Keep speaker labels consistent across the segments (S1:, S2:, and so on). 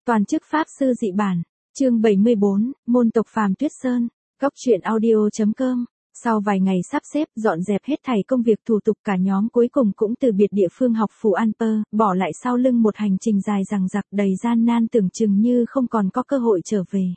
S1: Toàn chức Pháp sư dị bản, chương 74, môn tộc Phàm Tuyết Sơn, góc truyện audio.com. Sau vài ngày sắp xếp dọn dẹp hết thảy công việc thủ tục, cả nhóm cuối cùng cũng từ biệt địa phương học phủ Anper, bỏ lại sau lưng một hành trình dài dằng dặc đầy gian nan, tưởng chừng như không còn có cơ hội trở về.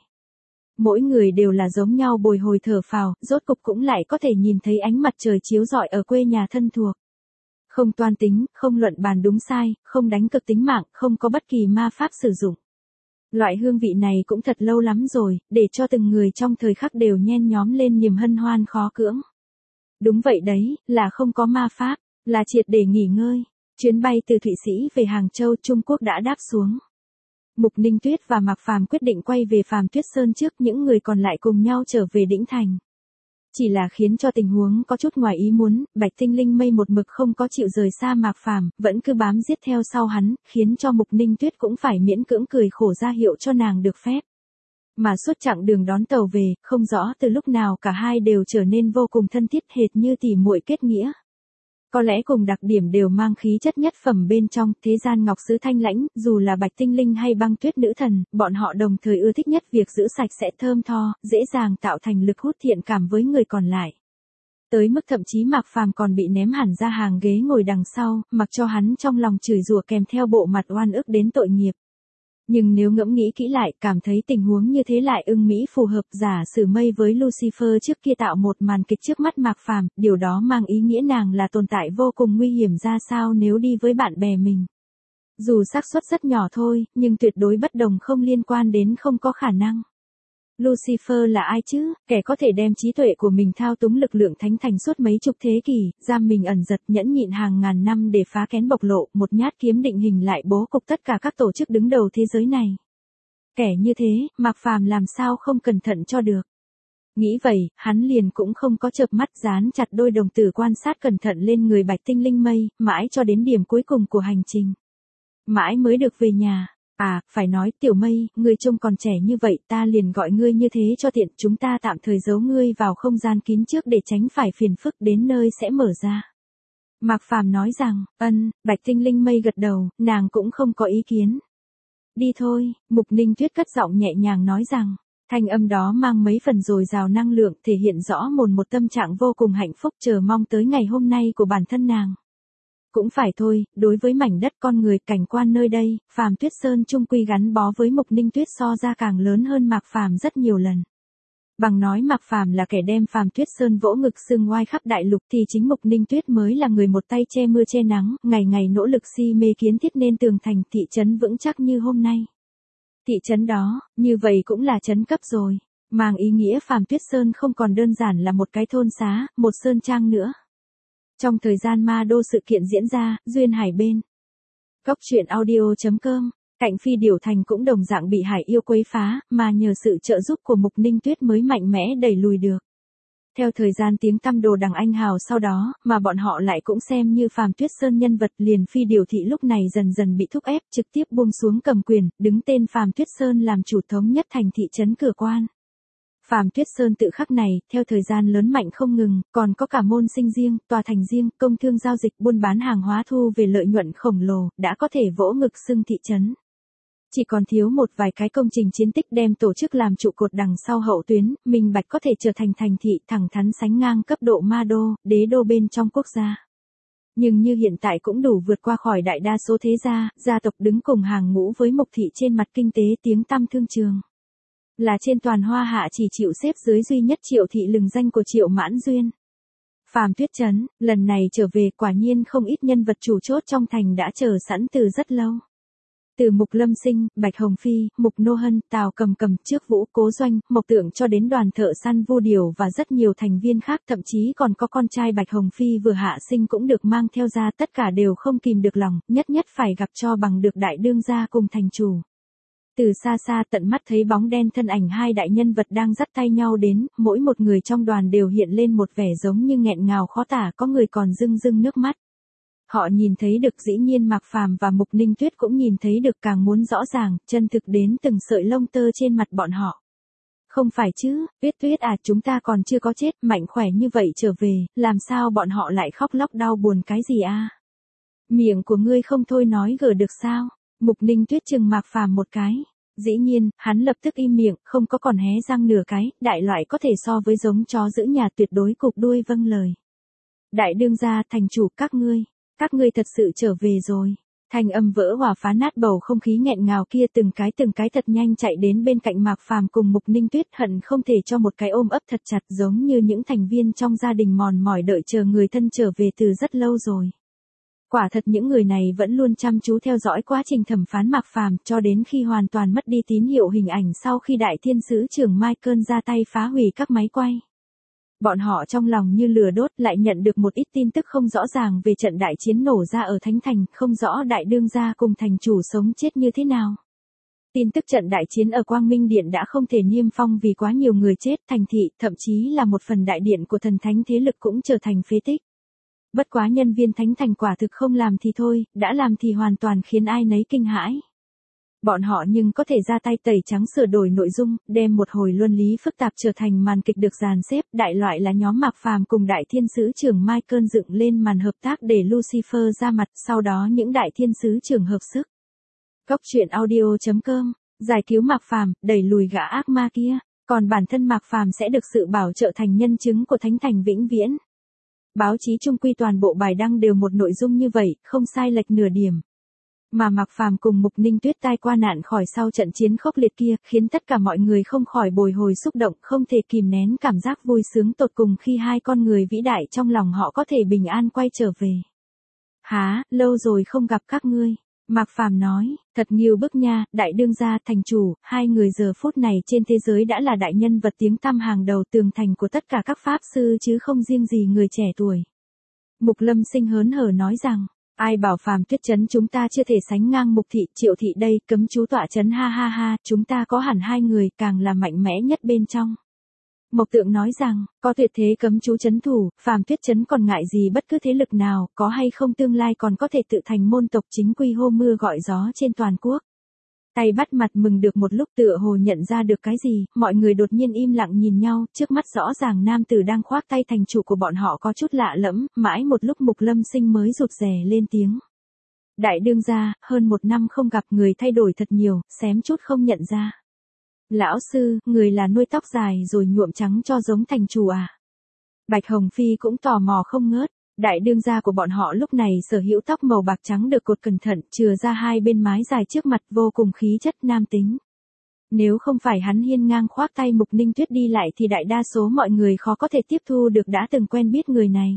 S1: Mỗi người đều là giống nhau bồi hồi thở phào, rốt cục cũng lại có thể nhìn thấy ánh mặt trời chiếu rọi ở quê nhà thân thuộc. Không toan tính, không luận bàn đúng sai, không đánh cược tính mạng, không có bất kỳ ma pháp sử dụng. Loại hương vị này cũng thật lâu lắm rồi, để cho từng người trong thời khắc đều nhen nhóm lên niềm hân hoan khó cưỡng. Đúng vậy đấy, là không có ma pháp, là triệt để nghỉ ngơi. Chuyến bay từ Thụy Sĩ về Hàng Châu, Trung Quốc đã đáp xuống. Mục Ninh Tuyết và Mạc Phàm quyết định quay về Phàm Tuyết Sơn trước, những người còn lại cùng nhau trở về Đĩnh Thành. Chỉ là khiến cho tình huống có chút ngoài ý muốn, Bạch Tinh Linh Mây một mực không có chịu rời xa Mạc Phàm, vẫn cứ bám giết theo sau hắn, khiến cho Mục Ninh Tuyết cũng phải miễn cưỡng cười khổ ra hiệu cho nàng được phép. Mà suốt chặng đường đón tàu về, không rõ từ lúc nào cả hai đều trở nên vô cùng thân thiết, hệt như tỉ muội kết nghĩa. Có lẽ cùng đặc điểm đều mang khí chất nhất phẩm bên trong thế gian ngọc sứ thanh lãnh, dù là Bạch Tinh Linh hay Băng Tuyết nữ thần, bọn họ đồng thời ưa thích nhất việc giữ sạch sẽ thơm tho, dễ dàng tạo thành lực hút thiện cảm với người còn lại. Tới mức thậm chí Mạc Phàm còn bị ném hẳn ra hàng ghế ngồi đằng sau, mặc cho hắn trong lòng chửi rủa kèm theo bộ mặt oan ức đến tội nghiệp. Nhưng nếu ngẫm nghĩ kỹ lại, cảm thấy tình huống như thế lại ưng mỹ phù hợp, giả sử Mây với Lucifer trước kia tạo một màn kịch trước mắt Mạc Phàm, điều đó mang ý nghĩa nàng là tồn tại vô cùng nguy hiểm ra sao nếu đi với bạn bè mình. Dù xác suất rất nhỏ thôi, nhưng tuyệt đối bất đồng, không liên quan đến không có khả năng. Lucifer là ai chứ? Kẻ có thể đem trí tuệ của mình thao túng lực lượng thánh thành suốt mấy chục thế kỷ, giam mình ẩn giật, nhẫn nhịn hàng ngàn năm để phá kén bộc lộ, một nhát kiếm định hình lại bố cục tất cả các tổ chức đứng đầu thế giới này. Kẻ như thế, Mạc Phàm làm sao không cẩn thận cho được. Nghĩ vậy, hắn liền cũng không có chợp mắt, dán chặt đôi đồng tử quan sát cẩn thận lên người Bạch Tinh Linh Mây, mãi cho đến điểm cuối cùng của hành trình. Mãi mới được về nhà. À, phải nói, Tiểu Mây, ngươi trông còn trẻ như vậy, ta liền gọi ngươi như thế cho tiện, chúng ta tạm thời giấu ngươi vào không gian kín trước để tránh phải phiền phức, đến nơi sẽ mở ra. Mạc Phàm nói rằng, Bạch Tinh Linh Mây gật đầu, nàng cũng không có ý kiến. Đi thôi, Mục Ninh Tuyết cất giọng nhẹ nhàng nói rằng, thanh âm đó mang mấy phần dồi dào năng lượng, thể hiện rõ một tâm trạng vô cùng hạnh phúc, chờ mong tới ngày hôm nay của bản thân nàng. Cũng phải thôi, đối với mảnh đất con người, cảnh quan nơi đây, Phàm Tuyết Sơn chung quy gắn bó với Mục Ninh Tuyết so ra càng lớn hơn Mạc Phàm rất nhiều lần. Bằng nói Mạc Phàm là kẻ đem Phàm Tuyết Sơn vỗ ngực xưng oai khắp đại lục, thì chính Mục Ninh Tuyết mới là người một tay che mưa che nắng, ngày ngày nỗ lực si mê kiến thiết nên tường thành thị trấn vững chắc như hôm nay. Thị trấn đó, như vậy cũng là trấn cấp rồi, mang ý nghĩa Phàm Tuyết Sơn không còn đơn giản là một cái thôn xá, một sơn trang nữa. Trong thời gian ma đô sự kiện diễn ra, Duyên Hải bên góc truyện audio.com, cạnh Phi Điểu Thành cũng đồng dạng bị hải yêu quấy phá, mà nhờ sự trợ giúp của Mục Ninh Tuyết mới mạnh mẽ đẩy lùi được. Theo thời gian tiếng tăm đồ đằng anh hào sau đó, mà bọn họ lại cũng xem như Phàm Tuyết Sơn nhân vật, liền Phi Điểu thị lúc này dần dần bị thúc ép, trực tiếp buông xuống cầm quyền, đứng tên Phàm Tuyết Sơn làm chủ thống nhất thành thị trấn cửa quan. Phàm Tuyết Sơn tự khắc này, theo thời gian lớn mạnh không ngừng, còn có cả môn sinh riêng, tòa thành riêng, công thương giao dịch, buôn bán hàng hóa thu về lợi nhuận khổng lồ, đã có thể vỗ ngực xưng thị trấn. Chỉ còn thiếu một vài cái công trình chiến tích đem tổ chức làm trụ cột đằng sau hậu tuyến, minh bạch có thể trở thành thành thị thẳng thắn sánh ngang cấp độ ma đô, đế đô bên trong quốc gia. Nhưng như hiện tại cũng đủ vượt qua khỏi đại đa số thế gia tộc đứng cùng hàng ngũ với Mục thị trên mặt kinh tế tiếng tăm thương trường. Là trên toàn Hoa Hạ chỉ chịu xếp dưới duy nhất Triệu thị lừng danh của Triệu Mãn Duyên. Phàm Tuyết Trấn, lần này trở về quả nhiên không ít nhân vật chủ chốt trong thành đã chờ sẵn từ rất lâu. Từ Mục Lâm Sinh, Bạch Hồng Phi, Mục Nô Hân, Tào Cầm Cầm, Trước Vũ, Cố Doanh, Mộc Tượng cho đến đoàn thợ săn Vu Điểu và rất nhiều thành viên khác, thậm chí còn có con trai Bạch Hồng Phi vừa hạ sinh cũng được mang theo ra, tất cả đều không kìm được lòng, nhất phải gặp cho bằng được đại đương gia cùng thành chủ. Từ xa xa tận mắt thấy bóng đen thân ảnh hai đại nhân vật đang dắt tay nhau đến, mỗi một người trong đoàn đều hiện lên một vẻ giống như nghẹn ngào khó tả, có người còn rưng nước mắt. Họ nhìn thấy được, dĩ nhiên Mạc Phàm và Mục Ninh Tuyết cũng nhìn thấy được, càng muốn rõ ràng, chân thực đến từng sợi lông tơ trên mặt bọn họ. Không phải chứ, Tuyết à, chúng ta còn chưa có chết, mạnh khỏe như vậy trở về, làm sao bọn họ lại khóc lóc đau buồn cái gì à? Miệng của ngươi không thôi nói gở được sao? Mục Ninh Tuyết chừng Mạc Phàm một cái. Dĩ nhiên, hắn lập tức im miệng, không có còn hé răng nửa cái, đại loại có thể so với giống chó giữ nhà tuyệt đối cụp đuôi vâng lời. Đại đương gia, thành chủ, các ngươi thật sự trở về rồi. Thanh âm vỡ hòa phá nát bầu không khí nghẹn ngào kia, từng cái thật nhanh chạy đến bên cạnh Mạc Phàm cùng Mục Ninh Tuyết, hận không thể cho một cái ôm ấp thật chặt, giống như những thành viên trong gia đình mòn mỏi đợi chờ người thân trở về từ rất lâu rồi. Quả thật những người này vẫn luôn chăm chú theo dõi quá trình thẩm phán Mạc Phàm, cho đến khi hoàn toàn mất đi tín hiệu hình ảnh sau khi đại thiên sứ trưởng Michael ra tay phá hủy các máy quay. Bọn họ trong lòng như lửa đốt, lại nhận được một ít tin tức không rõ ràng về trận đại chiến nổ ra ở Thánh Thành, không rõ đại đương gia cùng thành chủ sống chết như thế nào. Tin tức trận đại chiến ở Quang Minh Điện đã không thể niêm phong vì quá nhiều người chết, thành thị, thậm chí là một phần đại điện của thần thánh thế lực cũng trở thành phế tích. Bất quá nhân viên Thánh Thành quả thực không làm thì thôi, đã làm thì hoàn toàn khiến ai nấy kinh hãi. Bọn họ nhưng có thể ra tay tẩy trắng sửa đổi nội dung, đem một hồi luân lý phức tạp trở thành màn kịch được dàn xếp, đại loại là nhóm Mạc Phàm cùng đại thiên sứ trưởng Michael dựng lên màn hợp tác để Lucifer ra mặt, sau đó những đại thiên sứ trưởng hợp sức. Cốc truyện audio.com, giải cứu Mạc Phàm, đẩy lùi gã ác ma kia, còn bản thân Mạc Phàm sẽ được sự bảo trợ thành nhân chứng của Thánh Thành vĩnh viễn. Báo chí trung quy toàn bộ bài đăng đều một nội dung như vậy, không sai lệch nửa điểm. Mà Mạc Phàm cùng Mục Ninh Tuyết tai qua nạn khỏi sau trận chiến khốc liệt kia, khiến tất cả mọi người không khỏi bồi hồi xúc động, không thể kìm nén cảm giác vui sướng tột cùng khi hai con người vĩ đại trong lòng họ có thể bình an quay trở về. Há, lâu rồi không gặp các ngươi. Mạc Phàm nói, thật nhiều bức nha, đại đương gia, thành chủ, hai người giờ phút này trên thế giới đã là đại nhân vật tiếng tăm hàng đầu tường thành của tất cả các pháp sư chứ không riêng gì người trẻ tuổi. Mục Lâm Sinh hớn hở nói rằng, ai bảo Phàm Tuyết trấn chúng ta chưa thể sánh ngang Mục thị, Triệu thị đây, cấm chú tọa trấn ha ha ha, chúng ta có hẳn hai người, càng là mạnh mẽ nhất bên trong. Mộc Tượng nói rằng, có tuyệt thế cấm chú trấn thủ, Phàm Tuyết trấn còn ngại gì bất cứ thế lực nào, có hay không tương lai còn có thể tự thành môn tộc chính quy hô mưa gọi gió trên toàn quốc. Tay bắt mặt mừng được một lúc tựa hồ nhận ra được cái gì, mọi người đột nhiên im lặng nhìn nhau, trước mắt rõ ràng nam tử đang khoác tay thành chủ của bọn họ có chút lạ lẫm, mãi một lúc Mục Lâm Sinh mới rụt rè lên tiếng. Đại đương gia, hơn một năm không gặp người thay đổi thật nhiều, xém chút không nhận ra. Lão sư, người là nuôi tóc dài rồi nhuộm trắng cho giống thành chủ à? Bạch Hồng Phi cũng tò mò không ngớt. Đại đương gia của bọn họ lúc này sở hữu tóc màu bạc trắng được cột cẩn thận, chừa ra hai bên mái dài trước mặt, vô cùng khí chất nam tính. Nếu không phải hắn hiên ngang khoác tay Mục Ninh Tuyết đi lại thì đại đa số mọi người khó có thể tiếp thu được đã từng quen biết người này.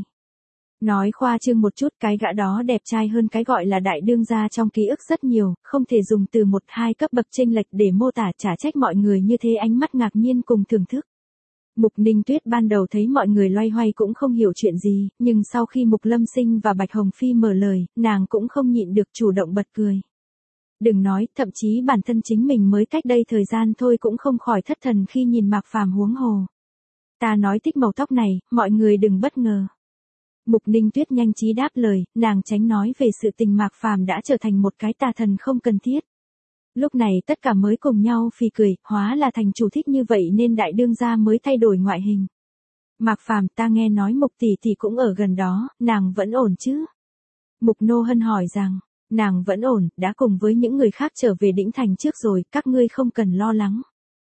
S1: Nói khoa trương một chút, cái gã đó đẹp trai hơn cái gọi là đại đương gia trong ký ức rất nhiều, không thể dùng từ 1-2 cấp bậc chênh lệch để mô tả, chả trách mọi người như thế ánh mắt ngạc nhiên cùng thưởng thức. Mục Ninh Tuyết ban đầu thấy mọi người loay hoay cũng không hiểu chuyện gì, nhưng sau khi Mục Lâm Sinh và Bạch Hồng Phi mở lời, nàng cũng không nhịn được chủ động bật cười. Đừng nói, thậm chí bản thân chính mình mới cách đây thời gian thôi cũng không khỏi thất thần khi nhìn Mạc Phàm huống hồ. Ta nói thích màu tóc này, mọi người đừng bất ngờ. Mục Ninh Tuyết nhanh trí đáp lời, nàng tránh nói về sự tình Mạc Phàm đã trở thành một cái tà thần không cần thiết. Lúc này tất cả mới cùng nhau phì cười, hóa là thành chủ thích như vậy nên đại đương gia mới thay đổi ngoại hình. Mạc Phàm, ta nghe nói Mục tỷ tỷ cũng ở gần đó, nàng vẫn ổn chứ? Mục Nô Hân hỏi rằng, nàng vẫn ổn, đã cùng với những người khác trở về đỉnh thành trước rồi, các ngươi không cần lo lắng.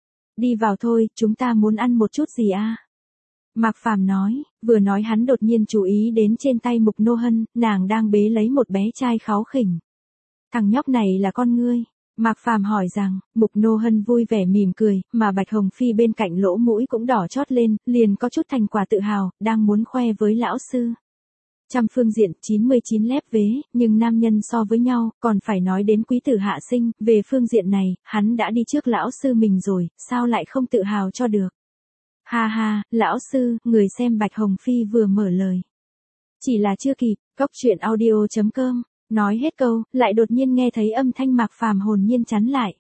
S1: Đi vào thôi, chúng ta muốn ăn một chút gì à? Mạc Phàm nói, vừa nói hắn đột nhiên chú ý đến trên tay Mục Nô Hân, nàng đang bế lấy một bé trai kháu khỉnh. Thằng nhóc này là con ngươi? Mạc Phàm hỏi rằng, Mục Nô Hân vui vẻ mỉm cười, mà Bạch Hồng Phi bên cạnh lỗ mũi cũng đỏ chót lên, liền có chút thành quả tự hào, đang muốn khoe với lão sư. Trăm phương diện, 99 lép vế, nhưng nam nhân so với nhau, còn phải nói đến quý tử hạ sinh, về phương diện này, hắn đã đi trước lão sư mình rồi, sao lại không tự hào cho được. Ha ha, lão sư, người xem Bạch Hồng Phi vừa mở lời. Chỉ là chưa kịp, cốc truyện audio.com. Nói hết câu, lại đột nhiên nghe thấy âm thanh Mạc Phàm hồn nhiên chắn lại.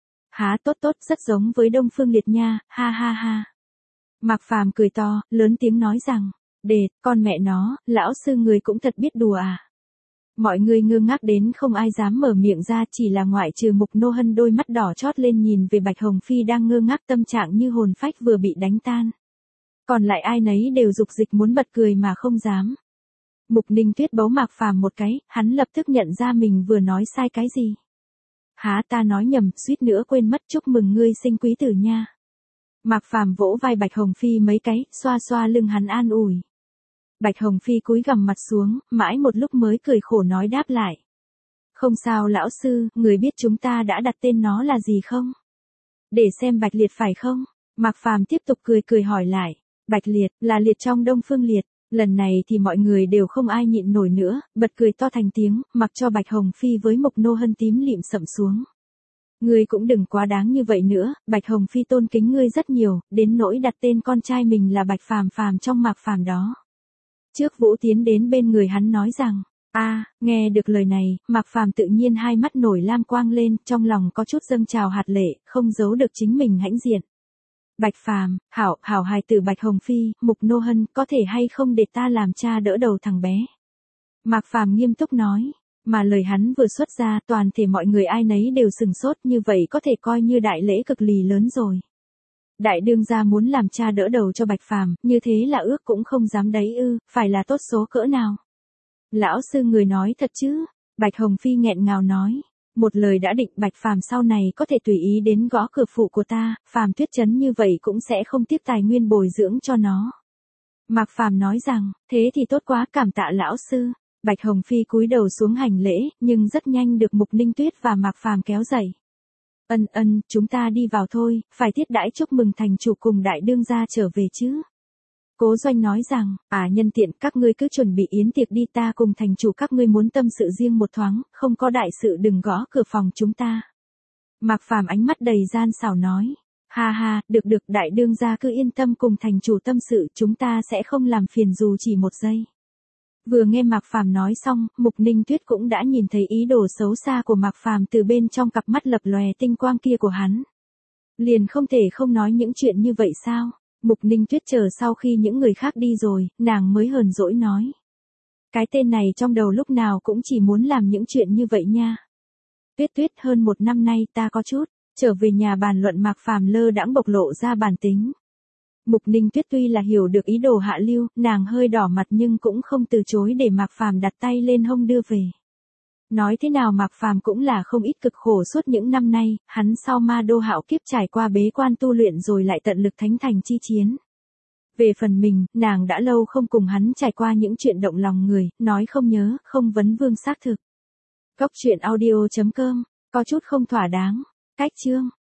S1: Há tốt tốt, rất giống với Đông Phương Liệt nha, ha ha ha. Mạc Phàm cười to, lớn tiếng nói rằng, con mẹ nó, lão sư người cũng thật biết đùa à. Mọi người ngơ ngác đến không ai dám mở miệng ra, chỉ là ngoại trừ Mục Nô Hân đôi mắt đỏ chót lên nhìn về Bạch Hồng Phi đang ngơ ngác tâm trạng như hồn phách vừa bị đánh tan. Còn lại ai nấy đều dục dịch muốn bật cười mà không dám. Mục Ninh Tuyết bấu Mạc Phàm một cái, hắn lập tức nhận ra mình vừa nói sai cái gì. Há ta nói nhầm, suýt nữa quên mất, chúc mừng ngươi sinh quý tử nha. Mạc Phàm vỗ vai Bạch Hồng Phi mấy cái, xoa xoa lưng hắn an ủi. Bạch Hồng Phi cúi gằm mặt xuống, mãi một lúc mới cười khổ nói đáp lại. Không sao lão sư, người biết chúng ta đã đặt tên nó là gì không? Để xem Bạch Liệt phải không? Mạc Phàm tiếp tục cười cười hỏi lại. Bạch Liệt, là liệt trong Đông Phương Liệt. Lần này thì mọi người đều không ai nhịn nổi nữa, bật cười to thành tiếng, mặc cho Bạch Hồng Phi với Mộc Nô Hân tím lịm sậm xuống. Ngươi cũng đừng quá đáng như vậy nữa, Bạch Hồng Phi tôn kính ngươi rất nhiều, đến nỗi đặt tên con trai mình là Bạch Phàm Phàm trong Mạc Phàm đó. Trước Vũ tiến đến bên người hắn nói rằng, nghe được lời này, Mạc Phàm tự nhiên hai mắt nổi lam quang lên, trong lòng có chút dâng trào hạt lệ, không giấu được chính mình hãnh diện. Bạch Phàm, hảo hài tử Bạch Hồng Phi, Mục Nô Hân, có thể hay không để ta làm cha đỡ đầu thằng bé? Mạc Phàm nghiêm túc nói, mà lời hắn vừa xuất ra, toàn thể mọi người ai nấy đều sừng sốt, như vậy có thể coi như đại lễ cực lì lớn rồi. Đại đương gia muốn làm cha đỡ đầu cho Bạch Phàm, như thế là ước cũng không dám đấy ư, phải là tốt số cỡ nào? Lão sư người nói thật chứ? Bạch Hồng Phi nghẹn ngào nói. Một lời đã định, Bạch Phàm sau này có thể tùy ý đến gõ cửa phụ của ta, Phàm Tuyết Trấn như vậy cũng sẽ không tiếp tài nguyên bồi dưỡng cho nó. Mạc Phàm nói rằng, thế thì tốt quá, cảm tạ lão sư. Bạch Hồng Phi cúi đầu xuống hành lễ, nhưng rất nhanh được Mục Ninh Tuyết và Mạc Phàm kéo dậy. Chúng ta đi vào thôi, phải tiết đãi chúc mừng thành chủ cùng đại đương gia trở về chứ. Cố Doanh nói rằng, nhân tiện các ngươi cứ chuẩn bị yến tiệc đi, ta cùng thành chủ các ngươi muốn tâm sự riêng một thoáng, không có đại sự đừng gõ cửa phòng chúng ta. Mạc Phàm ánh mắt đầy gian xảo nói, ha, được đại đương gia cứ yên tâm cùng thành chủ tâm sự, chúng ta sẽ không làm phiền dù chỉ một giây. Vừa nghe Mạc Phàm nói xong, Mục Ninh Tuyết cũng đã nhìn thấy ý đồ xấu xa của Mạc Phàm từ bên trong cặp mắt lập lòe tinh quang kia của hắn. Liền không thể không nói những chuyện như vậy sao? Mục Ninh Tuyết chờ sau khi những người khác đi rồi, nàng mới hờn dỗi nói. Cái tên này trong đầu lúc nào cũng chỉ muốn làm những chuyện như vậy nha. Tuyết, hơn một năm nay ta có chút, trở về nhà bàn luận Mạc Phàm lơ đãng bộc lộ ra bản tính. Mục Ninh Tuyết tuy là hiểu được ý đồ hạ lưu, nàng hơi đỏ mặt nhưng cũng không từ chối để Mạc Phàm đặt tay lên hông đưa về. Nói thế nào Mạc Phàm cũng là không ít cực khổ suốt những năm nay, hắn sau Ma Đô hạo kiếp trải qua bế quan tu luyện rồi lại tận lực thánh thành chi chiến. Về phần mình, nàng đã lâu không cùng hắn trải qua những chuyện động lòng người, nói không nhớ, không vấn vương xác thực. Cốc truyện audio.com, có chút không thỏa đáng. Cách chương